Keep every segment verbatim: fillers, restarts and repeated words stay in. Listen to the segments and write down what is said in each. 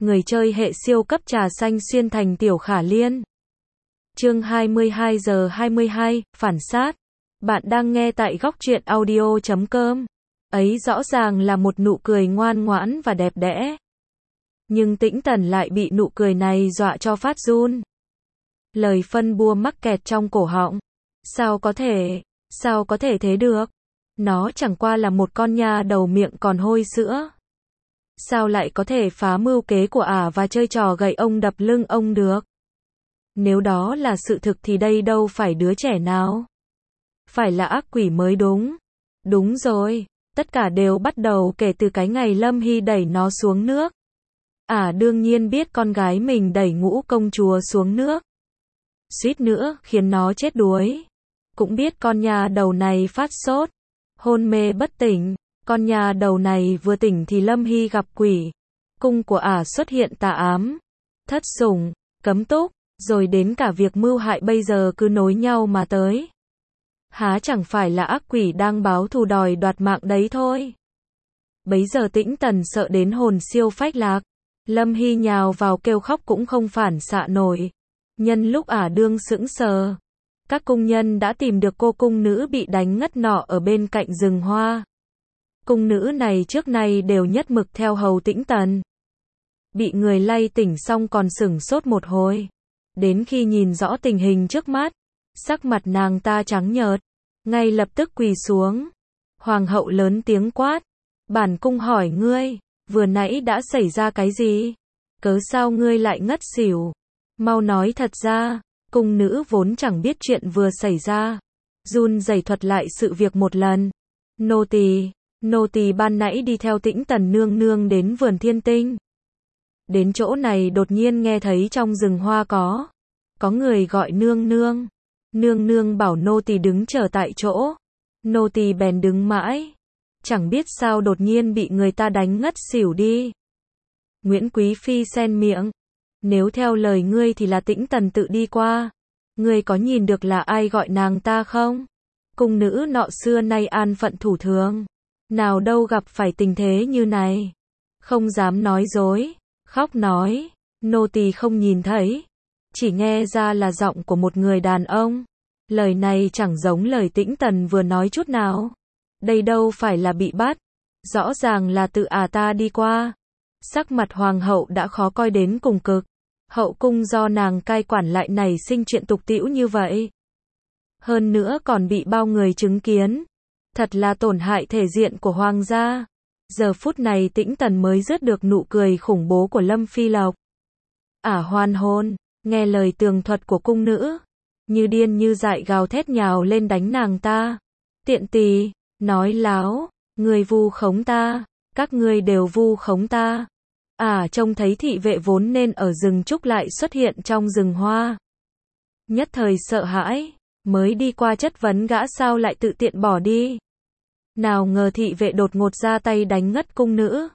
người chơi hệ siêu cấp trà xanh xuyên thành Tiểu Khả Liên. Chương hai mươi hai giờ hai mươi hai, phản sát. Bạn đang nghe tại góc truyện audio chấm com. Ấy rõ ràng là một nụ cười ngoan ngoãn và đẹp đẽ. Nhưng Tĩnh Tần lại bị nụ cười này dọa cho phát run. Lời phân bua mắc kẹt trong cổ họng. Sao có thể, sao có thể thế được? Nó chẳng qua là một con nha đầu miệng còn hôi sữa. Sao lại có thể phá mưu kế của ả và chơi trò gậy ông đập lưng ông được? Nếu đó là sự thực thì đây đâu phải đứa trẻ nào. Phải là ác quỷ mới đúng. Đúng rồi, tất cả đều bắt đầu kể từ cái ngày Lâm Hy đẩy nó xuống nước. Ả đương nhiên biết con gái mình đẩy Ngũ công chúa xuống nước. Suýt nữa khiến nó chết đuối. Cũng biết con nhà đầu này phát sốt, hôn mê bất tỉnh. Con nhà đầu này vừa tỉnh thì Lâm Hy gặp quỷ. Cung của ả xuất hiện tà ám, thất sủng, cấm túc, rồi đến cả việc mưu hại bây giờ cứ nối nhau mà tới. Há chẳng phải là ác quỷ đang báo thù đòi đoạt mạng đấy thôi. Bấy giờ Tĩnh Tần sợ đến hồn siêu phách lạc. Lâm Hy nhào vào kêu khóc cũng không phản xạ nổi. Nhân lúc ả đương sững sờ, các cung nhân đã tìm được cô cung nữ bị đánh ngất nọ ở bên cạnh rừng hoa. Cung nữ này trước nay đều nhất mực theo hầu Tĩnh Tần. Bị người lay tỉnh xong còn sửng sốt một hồi. Đến khi nhìn rõ tình hình trước mắt, sắc mặt nàng ta trắng nhợt, ngay lập tức quỳ xuống. Hoàng hậu lớn tiếng quát, bản cung hỏi ngươi, vừa nãy đã xảy ra cái gì? Cớ sao ngươi lại ngất xỉu? Mau nói thật ra. Cung nữ vốn chẳng biết chuyện vừa xảy ra, run rẩy thuật lại sự việc một lần. Nô tỳ, nô tỳ ban nãy đi theo Tĩnh Tần nương nương đến vườn Thiên Tinh. Đến chỗ này đột nhiên nghe thấy trong rừng hoa có có người gọi nương nương. Nương nương bảo nô tỳ đứng chờ tại chỗ. Nô tỳ bèn đứng mãi, chẳng biết sao đột nhiên bị người ta đánh ngất xỉu đi. Nguyễn Quý phi xen miệng, nếu theo lời ngươi thì là Tĩnh Tần tự đi qua. Ngươi có nhìn được là ai gọi nàng ta không? Cung nữ nọ xưa nay an phận thủ thường, nào đâu gặp phải tình thế như này. Không dám nói dối, khóc nói, nô tỳ không nhìn thấy, chỉ nghe ra là giọng của một người đàn ông. Lời này chẳng giống lời Tĩnh Tần vừa nói chút nào. Đây đâu phải là bị bắt, rõ ràng là tự ả ta đi qua. Sắc mặt hoàng hậu đã khó coi đến cùng cực. Hậu cung do nàng cai quản lại nảy sinh chuyện tục tĩu như vậy. Hơn nữa còn bị bao người chứng kiến. Thật là tổn hại thể diện của hoàng gia. Giờ phút này Tĩnh Tần mới rớt được nụ cười khủng bố của Lâm Phi Lộc. Ả hoan hồn, nghe lời tường thuật của cung nữ, như điên như dại gào thét nhào lên đánh nàng ta. Tiện tỳ, nói láo, người vu khống ta, các ngươi đều vu khống ta. À trông thấy thị vệ vốn nên ở rừng trúc lại xuất hiện trong rừng hoa. Nhất thời sợ hãi, mới đi qua chất vấn gã sao lại tự tiện bỏ đi. Nào ngờ thị vệ đột ngột ra tay đánh ngất cung nữ.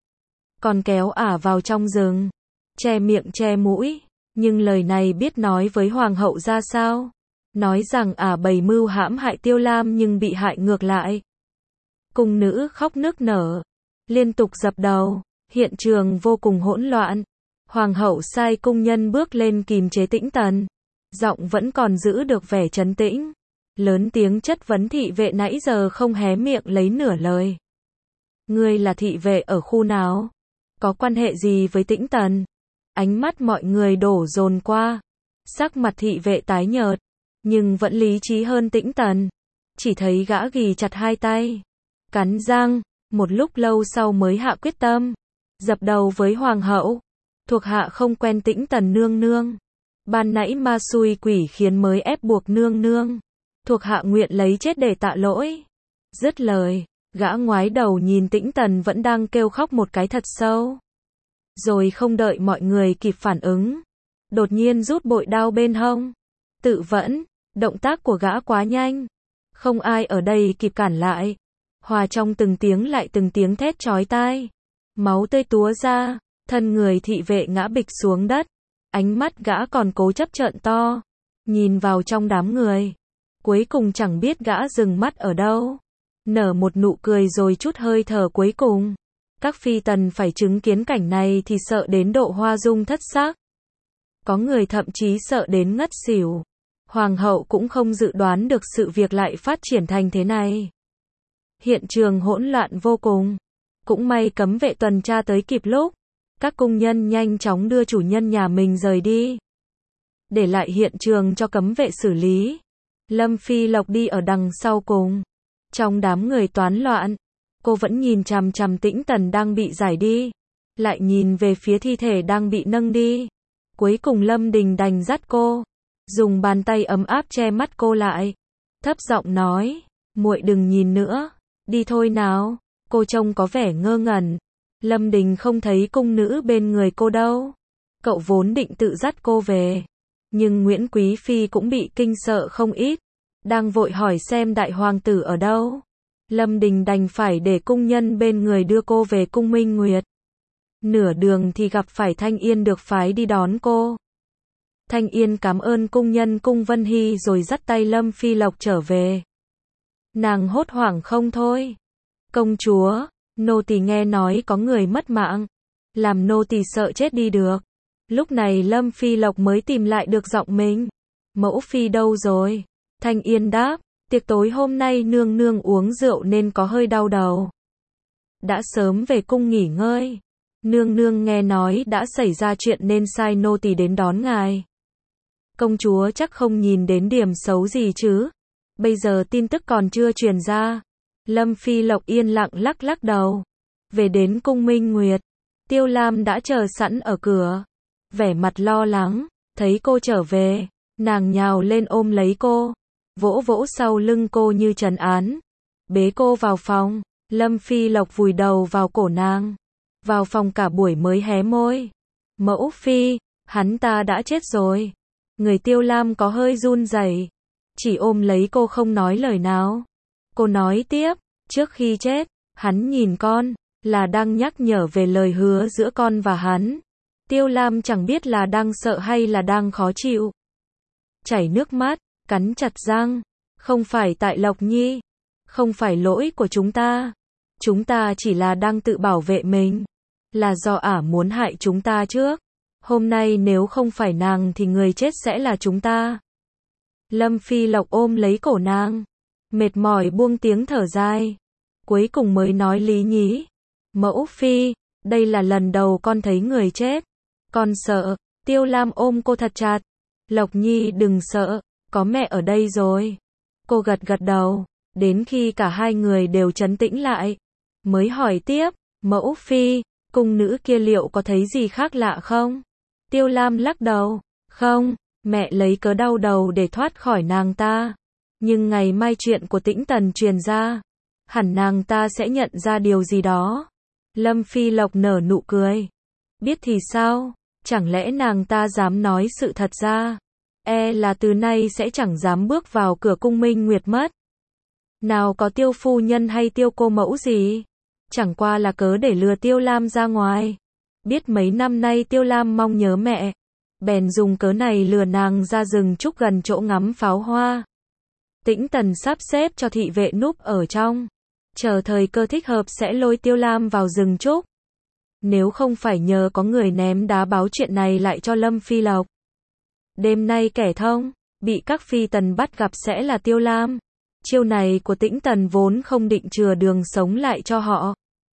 Còn kéo ả vào trong rừng, che miệng che mũi. Nhưng lời này biết nói với hoàng hậu ra sao? Nói rằng ả bày mưu hãm hại Tiêu Lam nhưng bị hại ngược lại. Cung nữ khóc nức nở, liên tục dập đầu. Hiện trường vô cùng hỗn loạn. Hoàng hậu sai cung nhân bước lên kìm chế Tĩnh Tần. Giọng vẫn còn giữ được vẻ trấn tĩnh. Lớn tiếng chất vấn thị vệ nãy giờ không hé miệng lấy nửa lời. Ngươi là thị vệ ở khu nào? Có quan hệ gì với Tĩnh Tần? Ánh mắt mọi người đổ dồn qua. Sắc mặt thị vệ tái nhợt, nhưng vẫn lý trí hơn Tĩnh Tần. Chỉ thấy gã ghì chặt hai tay, cắn răng, một lúc lâu sau mới hạ quyết tâm. Dập đầu với hoàng hậu, thuộc hạ không quen Tĩnh Tần nương nương. Ban nãy ma xui quỷ khiến mới ép buộc nương nương. Thuộc hạ nguyện lấy chết để tạ lỗi. Dứt lời, gã ngoái đầu nhìn Tĩnh Tần vẫn đang kêu khóc một cái thật sâu. Rồi không đợi mọi người kịp phản ứng, đột nhiên rút bội đao bên hông. Tự vẫn, động tác của gã quá nhanh. Không ai ở đây kịp cản lại. Hòa trong từng tiếng lại từng tiếng thét chói tai. Máu tươi túa ra, thân người thị vệ ngã bịch xuống đất. Ánh mắt gã còn cố chấp trợn to, nhìn vào trong đám người. Cuối cùng chẳng biết gã dừng mắt ở đâu. Nở một nụ cười rồi chút hơi thở cuối cùng. Các phi tần phải chứng kiến cảnh này thì sợ đến độ hoa dung thất sắc. Có người thậm chí sợ đến ngất xỉu. Hoàng hậu cũng không dự đoán được sự việc lại phát triển thành thế này. Hiện trường hỗn loạn vô cùng. Cũng may cấm vệ tuần tra tới kịp lúc. Các cung nhân nhanh chóng đưa chủ nhân nhà mình rời đi. Để lại hiện trường cho cấm vệ xử lý. Lâm Phi Lộc đi ở đằng sau cùng. Trong đám người toán loạn, cô vẫn nhìn chằm chằm Tĩnh Tần đang bị giải đi. Lại nhìn về phía thi thể đang bị nâng đi. Cuối cùng Lâm Đình đành dắt cô. Dùng bàn tay ấm áp che mắt cô lại. Thấp giọng nói, muội đừng nhìn nữa. Đi thôi nào. Cô trông có vẻ ngơ ngẩn. Lâm Đình không thấy cung nữ bên người cô đâu. Cậu vốn định tự dắt cô về. Nhưng Nguyễn Quý Phi cũng bị kinh sợ không ít. Đang vội hỏi xem đại hoàng tử ở đâu. Lâm Đình đành phải để cung nhân bên người đưa cô về cung Minh Nguyệt. Nửa đường thì gặp phải Thanh Yên được phái đi đón cô. Thanh Yên cảm ơn cung nhân cung Vân Hy rồi dắt tay Lâm Phi Lộc trở về. Nàng hốt hoảng không thôi. Công chúa, nô tỳ nghe nói có người mất mạng. Làm nô tỳ sợ chết đi được. Lúc này Lâm Phi Lộc mới tìm lại được giọng mình. Mẫu phi đâu rồi? Thanh Yên đáp, tiệc tối hôm nay nương nương uống rượu nên có hơi đau đầu. Đã sớm về cung nghỉ ngơi. Nương nương nghe nói đã xảy ra chuyện nên sai nô tỳ đến đón ngài. Công chúa chắc không nhìn đến điểm xấu gì chứ? Bây giờ tin tức còn chưa truyền ra. Lâm Phi Lộc yên lặng lắc lắc đầu. Về đến cung Minh Nguyệt, Tiêu Lam đã chờ sẵn ở cửa. Vẻ mặt lo lắng, thấy cô trở về, nàng nhào lên ôm lấy cô, vỗ vỗ sau lưng cô như trấn án, bế cô vào phòng. Lâm Phi Lộc vùi đầu vào cổ nàng, vào phòng cả buổi mới hé môi. Mẫu phi, hắn ta đã chết rồi. Người Tiêu Lam có hơi run rẩy, chỉ ôm lấy cô không nói lời nào. Cô nói tiếp, trước khi chết, hắn nhìn con, là đang nhắc nhở về lời hứa giữa con và hắn. Tiêu Lam chẳng biết là đang sợ hay là đang khó chịu. Chảy nước mắt, cắn chặt răng. Không phải tại Lộc Nhi. Không phải lỗi của chúng ta. Chúng ta chỉ là đang tự bảo vệ mình. Là do ả muốn hại chúng ta trước. Hôm nay nếu không phải nàng thì người chết sẽ là chúng ta. Lâm Phi Lộc ôm lấy cổ nàng. Mệt mỏi buông tiếng thở dài. Cuối cùng mới nói lý nhí. Mẫu phi, đây là lần đầu con thấy người chết. Con sợ. Tiêu Lam ôm cô thật chặt. Lộc Nhi đừng sợ, có mẹ ở đây rồi. Cô gật gật đầu, đến khi cả hai người đều trấn tĩnh lại, mới hỏi tiếp, mẫu phi, cung nữ kia liệu có thấy gì khác lạ không? Tiêu Lam lắc đầu, không, mẹ lấy cớ đau đầu để thoát khỏi nàng ta. Nhưng ngày mai chuyện của Tĩnh Tần truyền ra, hẳn nàng ta sẽ nhận ra điều gì đó. Lâm Phi Lộc nở nụ cười. Biết thì sao, chẳng lẽ nàng ta dám nói sự thật ra? E là từ nay sẽ chẳng dám bước vào cửa cung Minh Nguyệt mất. Nào có Tiêu phu nhân hay Tiêu cô mẫu gì, chẳng qua là cớ để lừa Tiêu Lam ra ngoài. Biết mấy năm nay Tiêu Lam mong nhớ mẹ, bèn dùng cớ này lừa nàng ra rừng trúc gần chỗ ngắm pháo hoa. Tĩnh Tần sắp xếp cho thị vệ núp ở trong, chờ thời cơ thích hợp sẽ lôi Tiêu Lam vào rừng trúc. Nếu không phải nhờ có người ném đá báo chuyện này lại cho Lâm Phi Lộc, đêm nay kẻ thông bị các phi tần bắt gặp sẽ là Tiêu Lam. Chiêu này của Tĩnh Tần vốn không định chừa đường sống lại cho họ.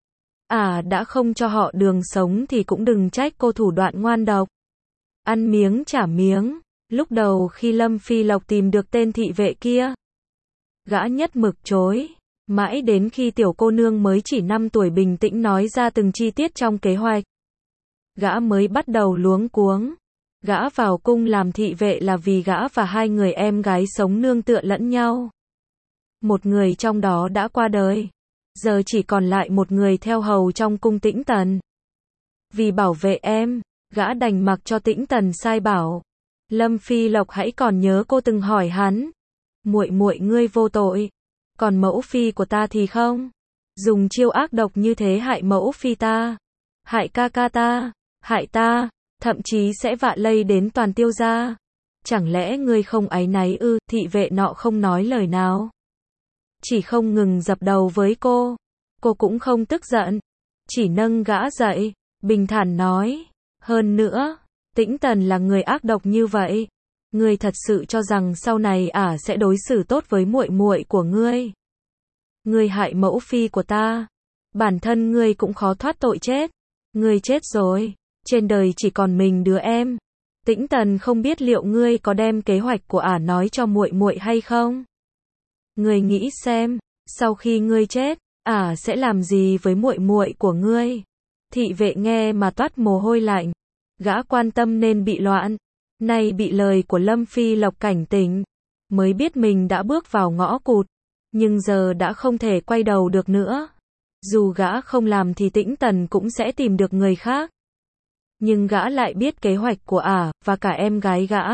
À đã không cho họ đường sống thì cũng đừng trách cô thủ đoạn ngoan độc. Ăn miếng trả miếng. Lúc đầu khi Lâm Phi Lộc tìm được tên thị vệ kia, gã nhất mực chối. Mãi đến khi tiểu cô nương mới chỉ năm tuổi bình tĩnh nói ra từng chi tiết trong kế hoạch, gã mới bắt đầu luống cuống. Gã vào cung làm thị vệ là vì gã và hai người em gái sống nương tựa lẫn nhau. Một người trong đó đã qua đời, giờ chỉ còn lại một người theo hầu trong cung Tĩnh Tần. Vì bảo vệ em, gã đành mặc cho Tĩnh Tần sai bảo. Lâm Phi Lộc hãy còn nhớ cô từng hỏi hắn, muội muội ngươi vô tội, còn mẫu phi của ta thì không. Dùng chiêu ác độc như thế hại mẫu phi ta, hại ca ca ta, hại ta, thậm chí sẽ vạ lây đến toàn Tiêu gia. Chẳng lẽ ngươi không áy náy ư? Thị vệ nọ không nói lời nào, chỉ không ngừng dập đầu với cô. Cô cũng không tức giận, chỉ nâng gã dậy, bình thản nói, hơn nữa, Tĩnh Tần là người ác độc như vậy, ngươi thật sự cho rằng sau này ả sẽ đối xử tốt với muội muội của ngươi? Ngươi hại mẫu phi của ta, bản thân ngươi cũng khó thoát tội chết, ngươi chết rồi, trên đời chỉ còn mình đứa em. Tĩnh Tần không biết liệu ngươi có đem kế hoạch của ả nói cho muội muội hay không? Ngươi nghĩ xem, sau khi ngươi chết, ả sẽ làm gì với muội muội của ngươi? Thị vệ nghe mà toát mồ hôi lạnh, gã quan tâm nên bị loạn, nay bị lời của Lâm Phi Lộc cảnh tỉnh, mới biết mình đã bước vào ngõ cụt, nhưng giờ đã không thể quay đầu được nữa. Dù gã không làm thì Tĩnh Tần cũng sẽ tìm được người khác. Nhưng gã lại biết kế hoạch của ả, và cả em gái gã.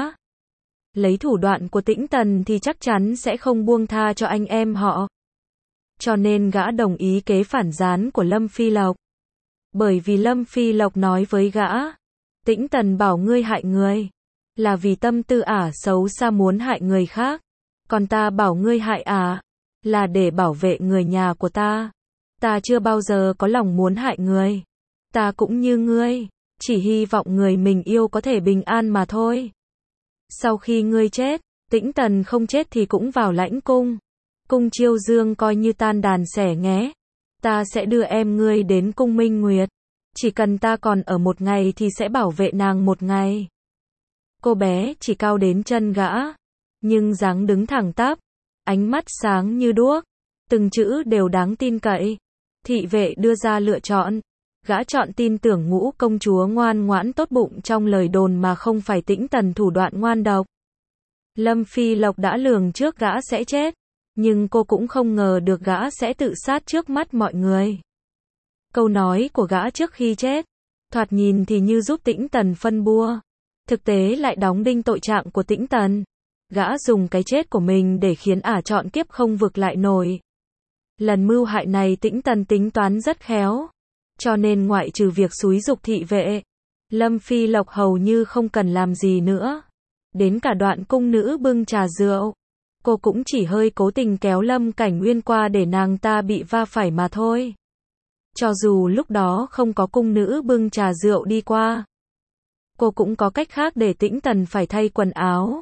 Lấy thủ đoạn của Tĩnh Tần thì chắc chắn sẽ không buông tha cho anh em họ. Cho nên gã đồng ý kế phản gián của Lâm Phi Lộc. Bởi vì Lâm Phi Lộc nói với gã, Tĩnh Tần bảo ngươi hại người, là vì tâm tư ả xấu xa muốn hại người khác. Còn ta bảo ngươi hại ả, là để bảo vệ người nhà của ta. Ta chưa bao giờ có lòng muốn hại người. Ta cũng như ngươi, chỉ hy vọng người mình yêu có thể bình an mà thôi. Sau khi ngươi chết, Tĩnh Tần không chết thì cũng vào lãnh cung. Cung Chiêu Dương coi như tan đàn xẻ nghé. Ta sẽ đưa em ngươi đến cung Minh Nguyệt. Chỉ cần ta còn ở một ngày thì sẽ bảo vệ nàng một ngày. Cô bé chỉ cao đến chân gã, nhưng dáng đứng thẳng tắp, ánh mắt sáng như đuốc, từng chữ đều đáng tin cậy. Thị vệ đưa ra lựa chọn, gã chọn tin tưởng Ngũ công chúa ngoan ngoãn tốt bụng trong lời đồn mà không phải Tĩnh Tần thủ đoạn ngoan độc. Lâm Phi Lộc đã lường trước gã sẽ chết, nhưng cô cũng không ngờ được gã sẽ tự sát trước mắt mọi người. Câu nói của gã trước khi chết, thoạt nhìn thì như giúp Tĩnh Tần phân bua, thực tế lại đóng đinh tội trạng của Tĩnh Tần. Gã dùng cái chết của mình để khiến ả chọn kiếp không vực lại nổi. Lần mưu hại này Tĩnh Tần tính toán rất khéo, cho nên ngoại trừ việc xúi giục thị vệ, Lâm Phi Lộc hầu như không cần làm gì nữa. Đến cả đoạn cung nữ bưng trà rượu, cô cũng chỉ hơi cố tình kéo Lâm Cảnh Uyên qua để nàng ta bị va phải mà thôi. Cho dù lúc đó không có cung nữ bưng trà rượu đi qua, cô cũng có cách khác để Tĩnh Tần phải thay quần áo.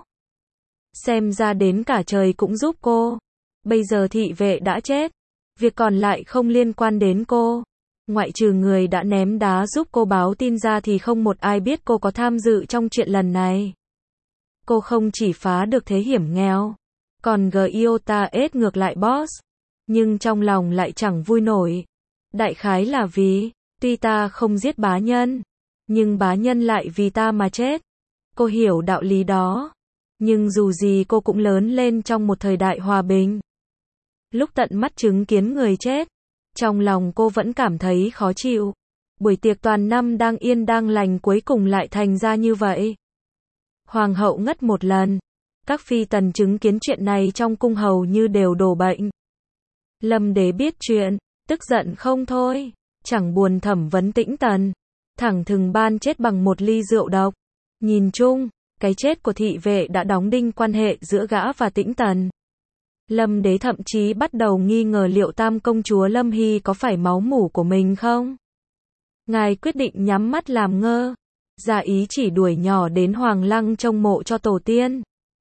Xem ra đến cả trời cũng giúp cô. Bây giờ thị vệ đã chết, việc còn lại không liên quan đến cô. Ngoại trừ người đã ném đá giúp cô báo tin ra thì không một ai biết cô có tham dự trong chuyện lần này. Cô không chỉ phá được thế hiểm nghèo, còn gờ yêu ta ết ngược lại boss. Nhưng trong lòng lại chẳng vui nổi. Đại khái là vì, tuy ta không giết bá nhân, nhưng bá nhân lại vì ta mà chết. Cô hiểu đạo lý đó. Nhưng dù gì cô cũng lớn lên trong một thời đại hòa bình. Lúc tận mắt chứng kiến người chết, trong lòng cô vẫn cảm thấy khó chịu. Buổi tiệc toàn năm đang yên đang lành cuối cùng lại thành ra như vậy. Hoàng hậu ngất một lần. Các phi tần chứng kiến chuyện này trong cung hầu như đều đổ bệnh. Lâm đế biết chuyện, tức giận không thôi, chẳng buồn thẩm vấn Tĩnh Tần, thẳng thừng ban chết bằng một ly rượu độc. Nhìn chung, cái chết của thị vệ đã đóng đinh quan hệ giữa gã và Tĩnh Tần. Lâm đế thậm chí bắt đầu nghi ngờ liệu tam công chúa Lâm Hy có phải máu mủ của mình không. Ngài quyết định nhắm mắt làm ngơ, ra ý chỉ đuổi nhỏ đến Hoàng Lăng trông mộ cho tổ tiên.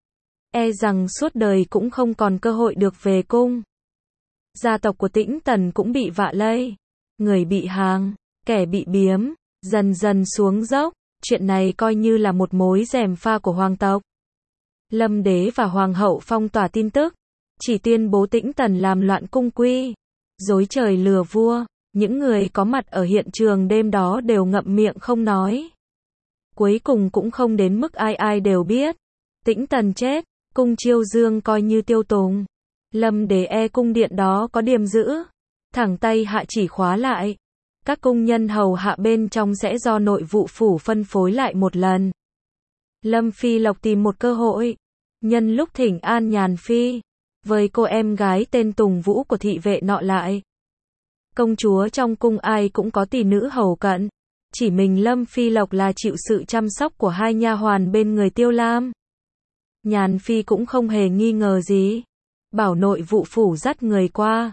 E rằng suốt đời cũng không còn cơ hội được về cung. Gia tộc của Tĩnh Tần cũng bị vạ lây, người bị hàng, kẻ bị biếm, dần dần xuống dốc. Chuyện này coi như là một mối gièm pha của hoàng tộc. Lâm đế và hoàng hậu phong tỏa tin tức, chỉ tuyên bố Tĩnh Tần làm loạn cung quy, dối trời lừa vua. Những người có mặt ở hiện trường đêm đó đều ngậm miệng không nói. Cuối cùng cũng không đến mức ai ai đều biết. Tĩnh Tần chết, cung Chiêu Dương coi như tiêu tùng. Lâm đế e cung điện đó có điềm giữ, thẳng tay hạ chỉ khóa lại. Các cung nhân hầu hạ bên trong sẽ do nội vụ phủ phân phối lại một lần. Lâm Phi Lộc tìm một cơ hội, nhân lúc thỉnh an Nhàn Phi, với cô em gái tên Tùng Vũ của thị vệ nọ lại. Công chúa trong cung ai cũng có tỷ nữ hầu cận, chỉ mình Lâm Phi Lộc là chịu sự chăm sóc của hai nha hoàn bên người Tiêu Lam. Nhàn Phi cũng không hề nghi ngờ gì, bảo nội vụ phủ dắt người qua.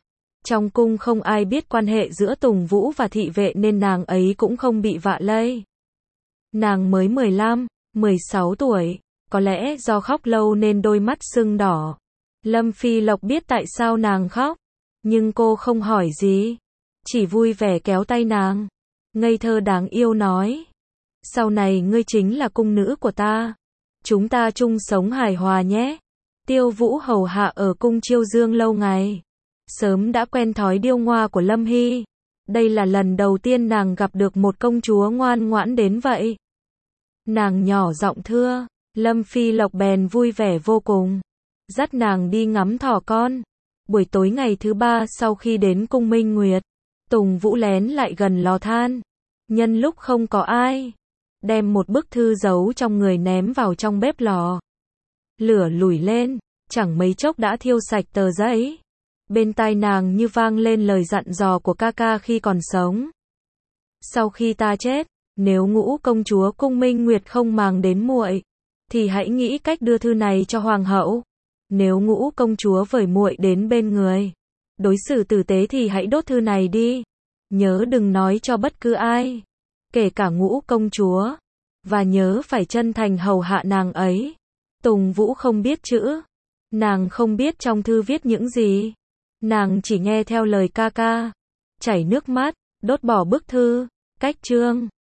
Trong cung không ai biết quan hệ giữa Tùng Vũ và thị vệ nên nàng ấy cũng không bị vạ lây. Nàng mới mười lăm, mười sáu tuổi, có lẽ do khóc lâu nên đôi mắt sưng đỏ. Lâm Phi Lộc biết tại sao nàng khóc, nhưng cô không hỏi gì, chỉ vui vẻ kéo tay nàng, ngây thơ đáng yêu nói: sau này ngươi chính là cung nữ của ta, chúng ta chung sống hài hòa nhé. Tiêu Vũ hầu hạ ở cung Chiêu Dương lâu ngày, sớm đã quen thói điêu ngoa của Lâm Hy. Đây là lần đầu tiên nàng gặp được một công chúa ngoan ngoãn đến vậy. Nàng nhỏ giọng thưa, Lâm Phi Lộc bèn vui vẻ vô cùng, dắt nàng đi ngắm thỏ con. Buổi tối ngày thứ ba sau khi đến cung Minh Nguyệt, Tùng Vũ lén lại gần lò than, nhân lúc không có ai, đem một bức thư giấu trong người ném vào trong bếp lò. Lửa lủi lên, chẳng mấy chốc đã thiêu sạch tờ giấy. Bên tai nàng như vang lên lời dặn dò của ca ca khi còn sống. Sau khi ta chết, nếu Ngũ công chúa cung Minh Nguyệt không màng đến muội, thì hãy nghĩ cách đưa thư này cho hoàng hậu. Nếu Ngũ công chúa vời muội đến bên người, đối xử tử tế thì hãy đốt thư này đi. Nhớ đừng nói cho bất cứ ai, kể cả Ngũ công chúa, và nhớ phải chân thành hầu hạ nàng ấy. Tùng Vũ không biết chữ, nàng không biết trong thư viết những gì, nàng chỉ nghe theo lời ca ca, chảy nước mắt, đốt bỏ bức thư. Cách chương